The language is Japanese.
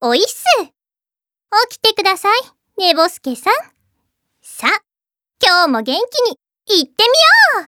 おいっす。起きてください、ねぼすけさん。さあ、今日も元気にいってみよう。